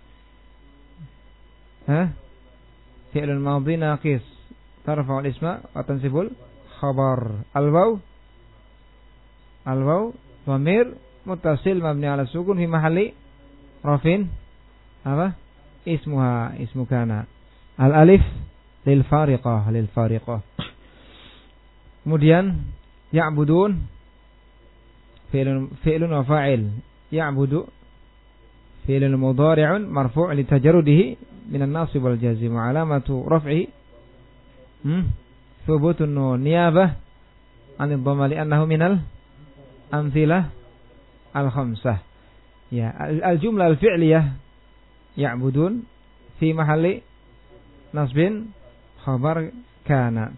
Ha? Fi'lun madhi naqis. Tarfa'ul isma wa tansibul khabar. Al-waw. Al-waw dhamir muttasil mabni ala sukun fi mahalli rafin. Apa? Ismuha, ismu kana. Al-alif lil fariqah, lil fariqah. Kemudian ya'budun fi'lun fi'lun wa fa'il. Ya'budu fi'lun mudhari'un marfu' li tajarrudihi min an-nasib wal jazm wa alamatu raf'ihi hmm thubutun nun niyabah 'an ad-dhamma li annahu minal amthilah al-khamsah. Ya, al-jumlah al-fi'liyah ya'budun fi mahalli nasbin khabar kana.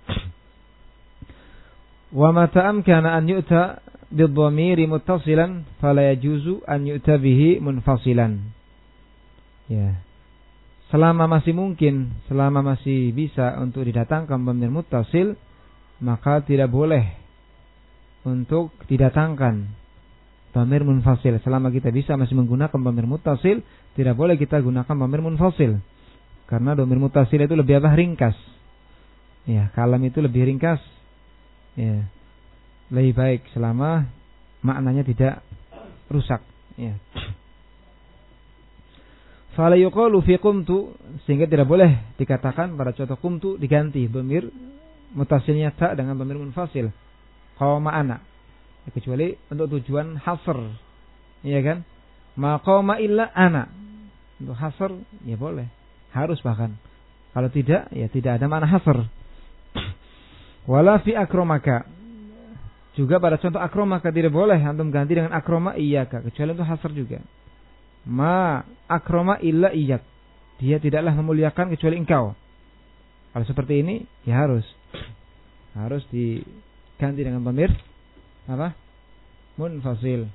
Wa mata amkana an yu'ta bidhamiri muttasilan fala yajuzu an yu'ta bihi munfasilan. Ya. Selama masih mungkin, selama masih bisa untuk didatangkan dhamir muttasil, maka tidak boleh untuk didatangkan dhamir munfasil. Selama kita bisa masih menggunakan dhamir muttasil, tidak boleh kita gunakan dhamir munfasil. Karena dhamir muttasil itu lebih apa? Ringkas. Ya, kalam itu lebih ringkas. Ya. Lebih baik selama maknanya tidak rusak. Ya. Fala yuqalu fi qumtu, sehingga tidak boleh dikatakan pada contoh qumtu diganti dhamir muttasilnya ta dengan dhamir munfasil. Qama ana. Ya, kecuali untuk tujuan hasr. Iya kan? Ma qama illa ana. Untuk hasr ya boleh. Harus bahkan. Kalau tidak ya tidak ada makna hasr. Wala fi akramaka. Juga pada contoh akramaka tidak boleh antum ganti dengan akrama iyyaka, kecuali untuk hasr juga. Ma akrama illa iyyak. Dia tidaklah memuliakan kecuali engkau. Kalau seperti ini ya harus harus diganti dengan dhamir apa? Munfasil.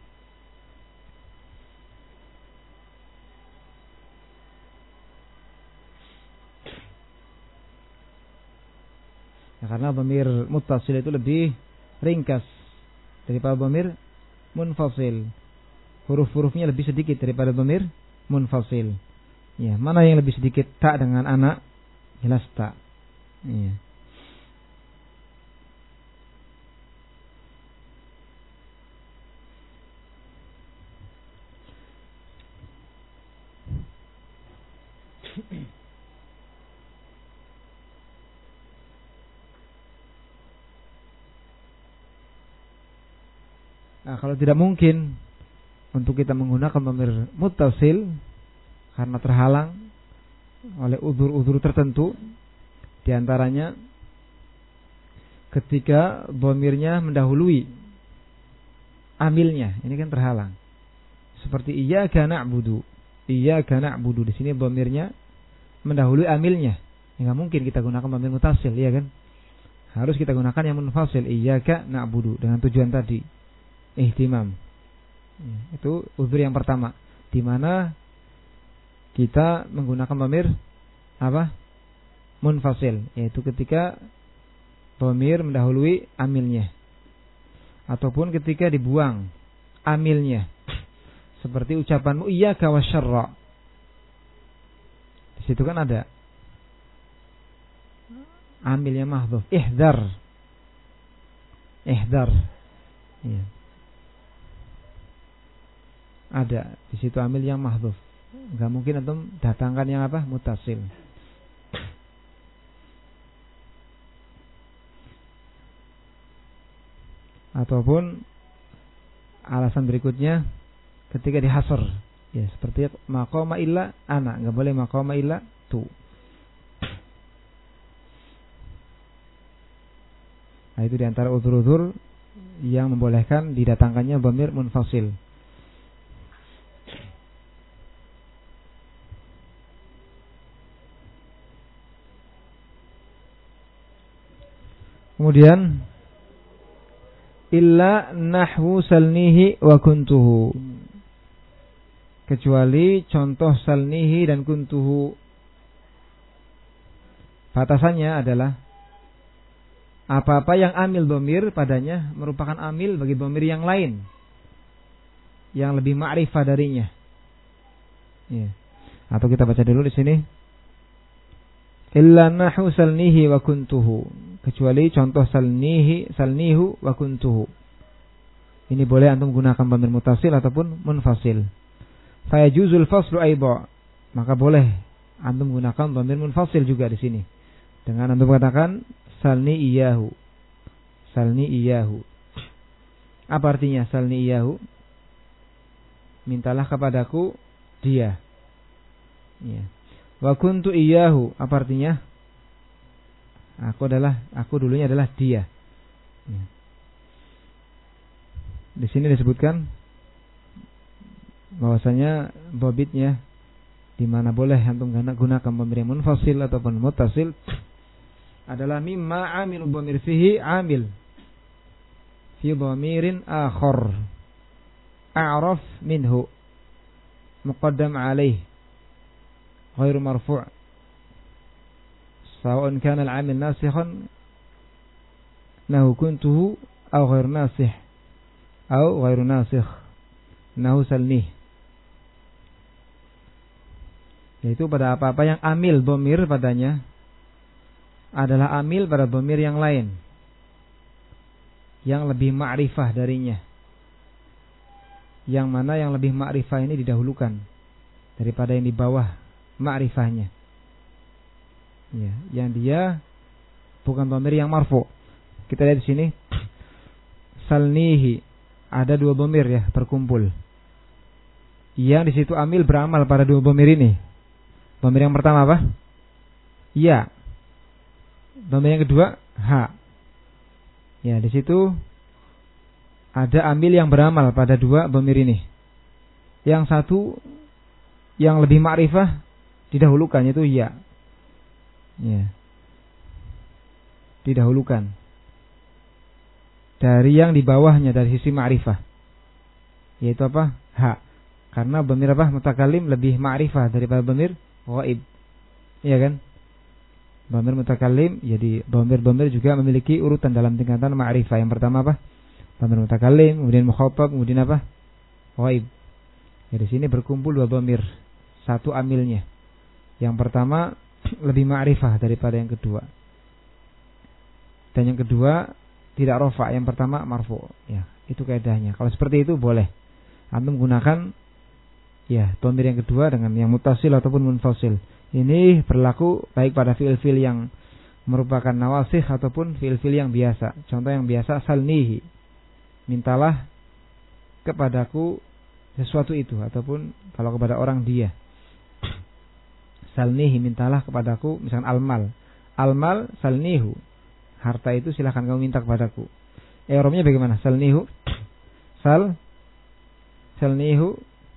Ya, karena dhamir muttasil itu lebih ringkas daripada dhamir munfasil. Huruf-hurufnya lebih sedikit daripada dhamir munfasil. Ya, mana yang lebih sedikit? Ta dengan anak, jelas ta. Ya. Nah, kalau tidak mungkin untuk kita menggunakan dhamir muttasil karena terhalang oleh uzur-uzur tertentu, di antaranya ketika dhamirnya mendahului amilnya, ini kan terhalang. Seperti iyyaka na'budu. Iyyaka na'budu, di sini dhamirnya mendahului amilnya. Enggak mungkin kita gunakan dhamir muttasil, ya kan? Harus kita gunakan yang munfasil, iyyaka na'budu, dengan tujuan tadi, ihtimam. Itu uzur yang pertama, di mana kita menggunakan dhamir apa? Munfasil, yaitu ketika dhamir mendahului amilnya, ataupun ketika dibuang amilnya, seperti ucapanmu iyyaka wasyarra. Di situ kan ada amilnya mahdhuf, ihdar, ihdar. Ya. Ada di situ amil yang mahdhuf. Enggak mungkin antum datangkan yang apa? Muttasil. Ataupun alasan berikutnya ketika dihasr, ya seperti maqama illa ana, enggak boleh maqama illa tu. Nah, itu diantara uzur-uzur yang membolehkan didatangkannya dhamir munfasil. Kemudian illa nahwu salnihi wa kuntuhu, kecuali contoh salnihi dan kuntuhu. Batasannya adalah apa-apa yang amil dhamir padanya merupakan amil bagi dhamir yang lain. yang lebih ma'rifah darinya. Ya. Atau kita baca dulu di sini. Illa nahu salnihi wa kuntuhu. Kecuali contoh salnihi, salnihu wa kuntuhu. Ini boleh antum gunakan dhamir muttasil ataupun munfasil. Fa yajuzul faslu aidha. Maka boleh antum gunakan dhamir munfasil juga di sini. Dengan antum katakan salni iyahu. Salni iyahu. Apa artinya salni iyahu? Mintalah kepadaku dia. Ya. Wa kuntu iyahu, apa artinya? Aku adalah, aku dulunya adalah dia. Ya. Di sini disebutkan bahwasanya bobitnya di mana boleh antum gunakan dhamir munfasil ataupun muttasil adalah mimma amilu dhamir fihi amil fi dhamirin akhar a'raf minhu muqaddam alaih غير مرفوع سواء كان العامل ناسخا انه كنته او غير ناسخ او غير ناسخ انه سلنيه. Yaitu pada apa-apa yang amil dhamir padanya adalah amil pada dhamir yang lain yang lebih ma'rifah darinya, yang mana yang lebih ma'rifah ini didahulukan daripada yang di bawah ma'rifahnya. Ya, yang dia bukan dhamir yang marfu. Kita lihat di sini salnihi, ada dua dhamir ya berkumpul. Yang di situ amil beramal pada dua dhamir ini. Dhamir yang pertama apa? Ya. Dhamir yang kedua ha. Ya, di situ ada amil yang beramal pada dua dhamir ini. Yang satu yang lebih ma'rifah didahulukan, itu ya. Ya. Didahulukan dari yang di bawahnya dari sisi ma'rifah. Yaitu apa? Ha. Karena dhamir apa? Mutakallim lebih ma'rifah daripada dhamir ghaib. Iya kan? Dhamir mutakallim, jadi dhamir-dhamir juga memiliki urutan dalam tingkatan ma'rifah. Yang pertama apa? Dhamir mutakallim, kemudian mukhatab, kemudian apa? Ghaib. Ya, di sini berkumpul dua dhamir, satu amilnya. Yang pertama lebih ma'rifah daripada yang kedua. Dan yang kedua tidak rofa, yang pertama marfu. Ya, itu kaidahnya. Kalau seperti itu boleh antum gunakan ya dhamir yang kedua dengan yang muttasil ataupun munfasil. Ini berlaku baik pada fiil-fiil yang merupakan nawasikh ataupun fiil-fiil yang biasa. Contoh yang biasa salnihi. Mintalah kepadaku sesuatu itu, ataupun kalau kepada orang dia. Salnihi, mintalah kepadaku, misalkan almal. Almal salnihu. Harta itu silahkan kamu minta kepadaku. I'rabnya bagaimana? Salnihu. Sal. Salnihu.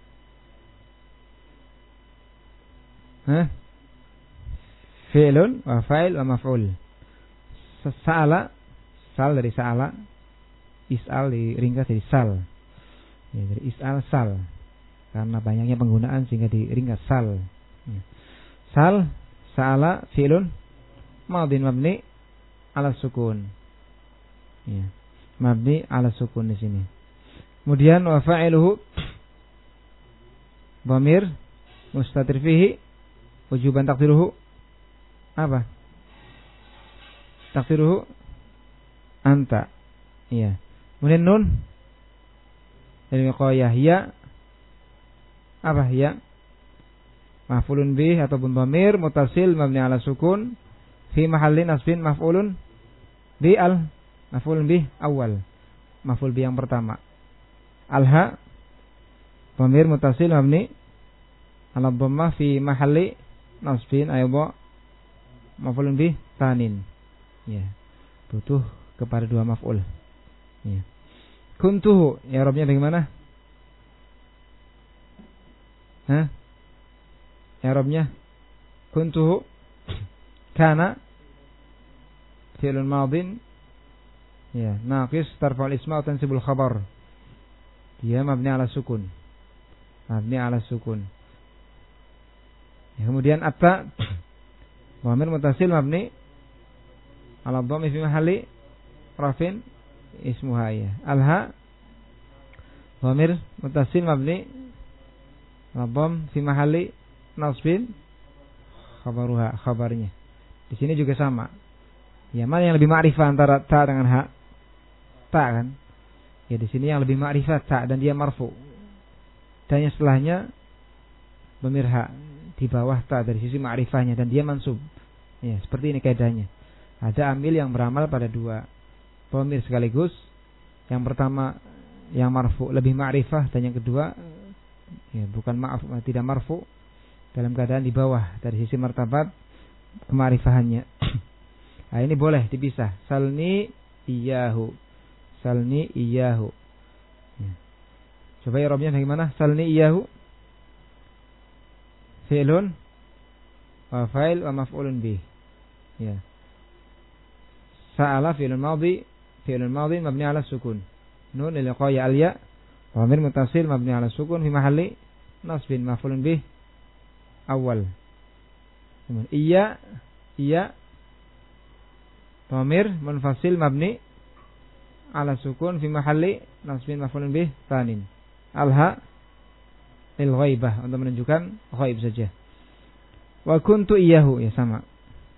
Hah? Fi'lun wa fa'il wa maf'ul. Sa'ala. Sal dari sa'ala. Is'al diringkas jadi sal. Ya, dari is'al sal. Karena banyaknya penggunaan sehingga diringkas sal. Ya. Sal, sa'ala, fi'lun madhin mabni ala sukun. Ya. Mabni ala sukun di sini. Kemudian wa fa'iluhu dhamir mustatir fihi wujuban takdiruhu apa? Takdiruhu anta. Iya. Kemudian nun dari wiqayah ya apa ya? Maf'ulun bih ataupun dhamir muttasil mabni ala sukun fi mahalli nasbin maf'ulun bi al maf'ulun bih awal. Maf'ul bih yang pertama. Alha dhamir muttasil mabni ala dhammah fi mahalli nasbin aydha maf'ulun bih tanin. Ya. Butuh kepada dua maf'ul. Ya. Kuntuhu, i'rabnya bagaimana? Hah? I'rabnya kuntuhu kana fi'lun madhin ya naqis tarfa'ul isma wa tansibul khabar. Dia mabni ala sukun. Mabni ala sukun. Ya, kemudian atta dhamir muttasil mabni ala dhammi fi mahalli rafin ismuha ya. Alha Dhamir muttasil mabni Labam fi mahalli nasbin khabaruha, khabarnya. Di sini juga sama. Ya, mana yang lebih ma'rifah antara ta dengan ha? Ta kan? Ya, di sini yang lebih ma'rifah ta dan dia marfu. Dan yang setelahnya dhamir ha di bawah ta dari sisi ma'rifahnya dan dia mansub. Ya, seperti ini kaidahnya. Ada amil yang beramal pada dua dhamir sekaligus. Yang pertama yang marfu lebih ma'rifah dan yang kedua ya, bukan maaf tidak marfu dalam keadaan di bawah dari sisi martabat kemarifahannya. Nah, ini boleh dipisah. Salni iyahu, salni iyahu. Ya. Coba i'rabnya bagaimana? Salni iyahu fi'lun wa fa'il wa maf'ulun bih. Ya. Sa'ala fi'lun madhi, fi'lun madhi mabni 'ala sukun. Nun liqa'i al-ya. Dhamir muttasil mabni 'ala sukun fi mahalli nasbin maf'ulun bih awal. Iya, iya. Dhamir munfasil mabni 'ala sukun fi mahalli nasbin maf'ulun bih tsanin. Al-ha lil ghaibah untuk menunjukkan ghaib saja. Wa kuntu iyyahu ya sama.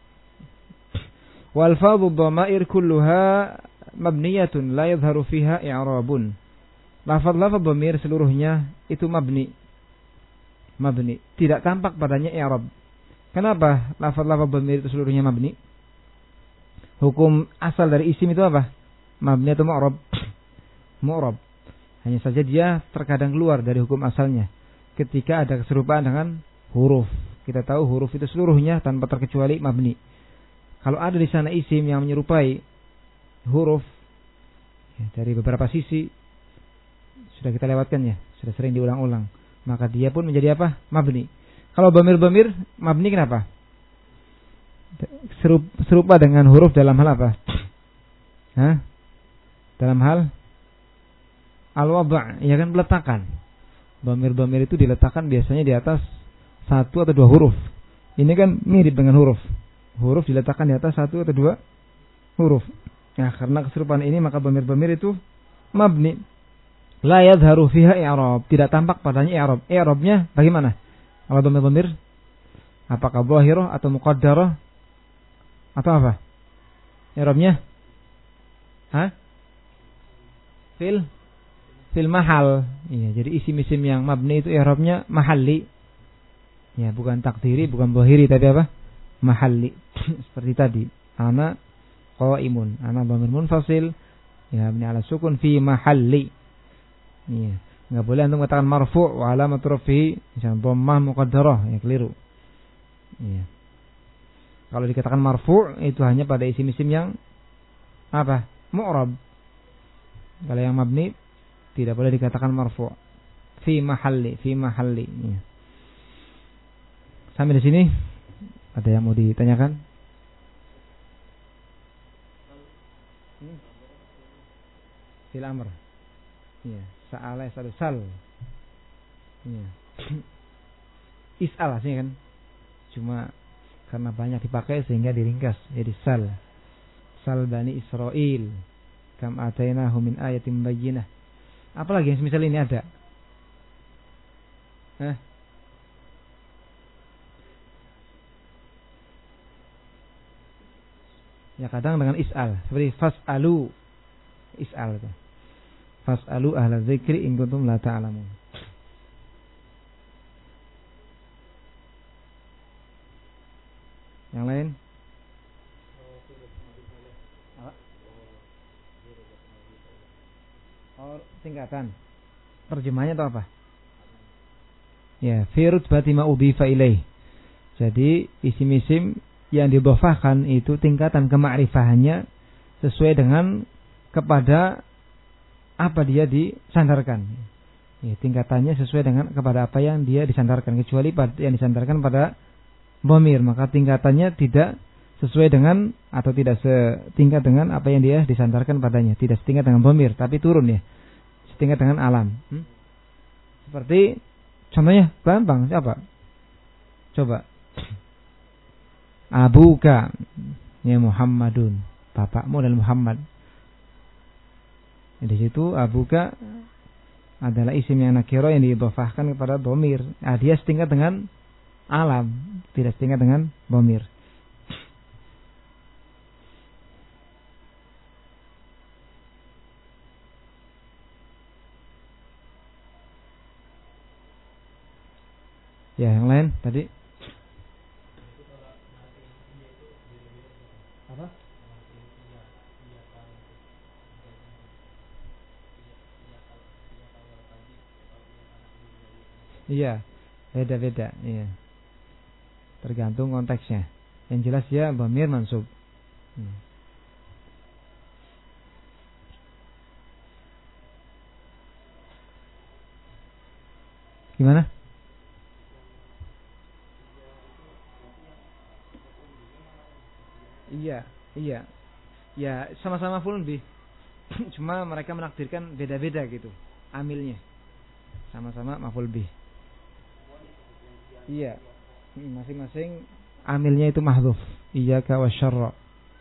Wal fadhu dhamair kulluha mabniyatun la yadhharu fiha i'rabun. Lafaz-lafaz dhamir seluruhnya itu mabni. Mabni, tidak tampak padanya i'rab. Kenapa lafaz-lafaz dhamir itu seluruhnya mabni? Hukum asal dari isim itu apa? Mabni atau mu'rab? Mu'rab. Hanya saja dia terkadang keluar dari hukum asalnya ketika ada keserupaan dengan huruf. Kita tahu huruf itu seluruhnya tanpa terkecuali mabni. Kalau ada di sana isim yang menyerupai huruf ya, dari beberapa sisi sudah kita lewatkan ya, sudah sering diulang-ulang, maka dia pun menjadi apa? Mabni. Kalau dhamir-dhamir mabni kenapa? Serupa dengan huruf dalam hal apa? Hah? Dalam hal al-wad', ya kan, peletakan. Dhamir-dhamir itu diletakkan biasanya di atas satu atau dua huruf. Ini kan mirip dengan huruf. Huruf diletakkan di atas satu atau dua huruf. Nah, karena keserupaan ini maka dhamir-dhamir itu mabni. La yadhharu fiha i'rab, tidak tampak padanya i'rab. I'rabnya bagaimana? Kalau dhamir-dhamir apakah zahirah atau muqaddarah atau apa? I'rabnya? Hah? Fil fil mahal. Iya, jadi isim-isim yang mabni itu i'rabnya mahalli. Ya, bukan takdiri, bukan zahiri, tapi apa? Mahalli. Seperti tadi. Ana qaimun, ana dhamir munfasil ya mabni 'ala sukun fi mahalli. Iya, enggak boleh antum mengatakan marfu' wa alamat rafihi misalnya dhammah muqaddarah, ya keliru. Iya. Kalau dikatakan marfu' itu hanya pada isim-isim yang apa? Mu'rab. Kalau yang mabni tidak boleh dikatakan marfu'. Fi mahalli, fi mahalli. Iya. Sampai di sini ada yang mau ditanyakan? Hmm? Fil amr. Iya, sa'ala yas'alu sal. Iya. Is'al sih kan. Cuma karena banyak dipakai sehingga diringkas jadi sal. Sal Bani Israil. Kam atainahu min ayatin bayyinah. Apalagi yang semisal ini ada? Hah? Ya kadang dengan is'al, seperti fas'alu. Is'al itu. Fas'alu ahla dzikri in kuntum la ta'lamun. Yang lain? Oh, tingkatan. Terjemahnya itu apa? Ya, fi rutbati ma udhifa ilaih. Jadi isim-isim yang didhofahkan itu tingkatan kema'rifahannya sesuai dengan kepada apa dia disandarkan. Ya, tingkatannya sesuai dengan kepada apa yang dia disandarkan, kecuali pada yang disandarkan pada dhamir, maka tingkatannya tidak sesuai dengan atau tidak setingkat dengan apa yang dia disandarkan padanya, tidak setingkat dengan dhamir, tapi turun ya, setingkat dengan alam. Hmm? Seperti contohnya gampang, siapa? Coba. Abuka ya Muhammadun, bapakmu adalah Muhammad. Di situ abuka adalah isim yang nakiro yang diidhofahkan kepada dhamir. Nah, dia setingkat dengan alam, tidak setingkat dengan dhamir. Ya, yang lain tadi apa? Iya, beda-beda, iya. Tergantung konteksnya. Yang jelas ya dhamir mansub. Hmm. Gimana? Iya, iya. Ya, sama-sama full bih. Cuma mereka menakdirkan beda-beda gitu amilnya. Sama-sama maf'ul bih. Iya. Masing-masing amilnya itu mahdhuf. Iyyaka wasyarra.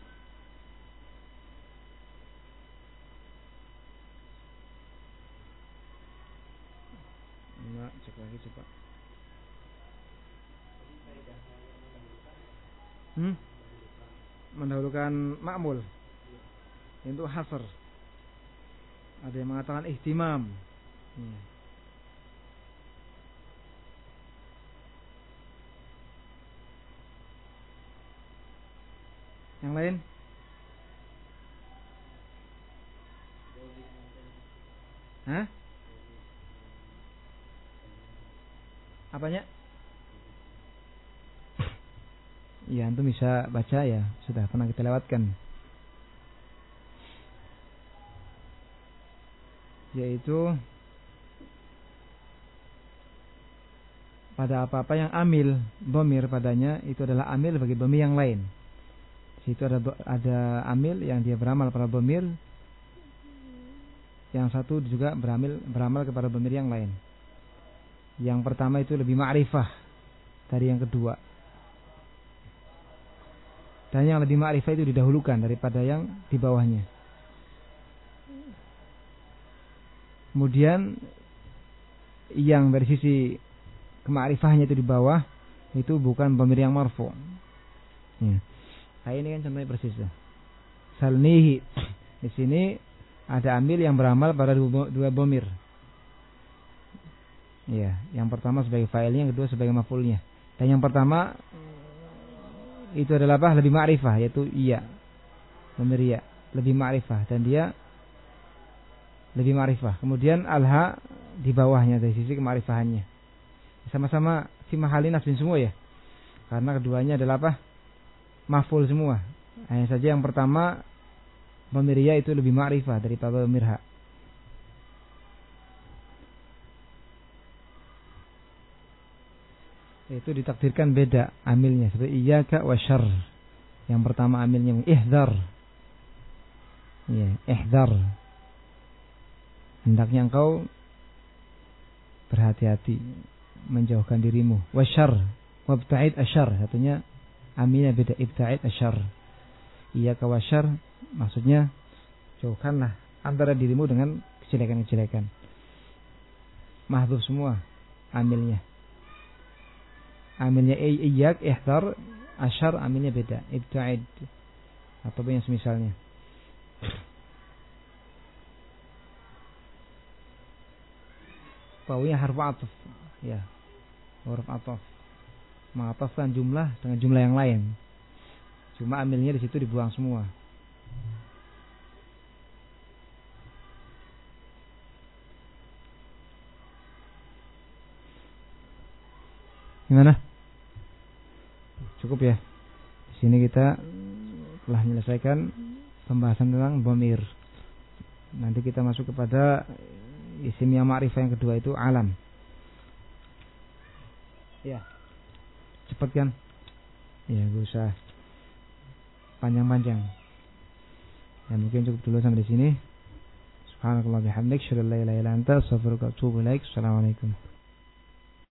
Nah, cek lagi coba. Hmm? Mendahulukan ma'mul. Itu hasr. Ada yang mengatakan ihtimam. Hmm. Yang lain? Hah? Apanya? Ya, antum bisa baca ya. Sudah pernah kita lewatkan. Yaitu pada apa-apa yang amil dhamir padanya itu adalah amil bagi dhamir yang lain. Di situ ada ada amil yang dia beramal pada dhamir, yang satu juga beramil beramal kepada dhamir yang lain. Yang pertama itu lebih ma'rifah dari yang kedua. Dan yang lebih ma'rifah itu didahulukan daripada yang di bawahnya. Kemudian yang dari sisi kema'rifahnya itu di bawah itu bukan dhamir yang marfu'. Ya. Nah, ini kan contohnya persis ya. Salnihi. Di sini ada amil yang beramal pada dua, dua dhamir. Ya, yang pertama sebagai fa'ilnya, yang kedua sebagai maf'ulnya. Dan yang pertama itu adalah apa? Lebih ma'rifah, yaitu iya. Dhamir iya, lebih ma'rifah dan dia lebih ma'rifah. Kemudian alha di bawahnya dari sisi kema'rifahannya. Sama-sama fi mahali nasbin semua ya. Karena keduanya adalah apa? Maf'ul semua. Hanya saja yang pertama dhamir ya itu lebih ma'rifah daripada dhamir ha. Itu ditakdirkan beda amilnya, seperti iyyaka wasyarr. Yang pertama amilnya ihdar. Ya, ihdar. Hendaknya engkau berhati-hati, menjauhkan dirimu. Wasyarr, wabta'id asyarr. Satunya amilnya beda, ibta'id asyarr. Iyyaka wasyarr maksudnya jauhkanlah antara dirimu dengan kejelekan-kejelekan. Mahdhuf semua amilnya. Amilnya iyyak, ihdar, asyar, amilnya beda, ibta'id atau yang semisalnya. Wawunya harfu ataf, ya, huruf ataf, mengatafkan jumlah dengan jumlah yang lain. Cuma amilnya di situ dibuang semua. Gimana? Cukup ya. Di sini kita telah menyelesaikan pembahasan tentang dhamir. Nanti kita masuk kepada isim yang ma'rifah yang kedua itu alam. Ya. Cepat kan? Ya, gak usah panjang-panjang. Ya, mungkin cukup dulu sampai di sini. Subhanakallah bihamdik, syada la ilaha illa anta, astaghfiruka wa atubu ilaik. Assalamualaikum.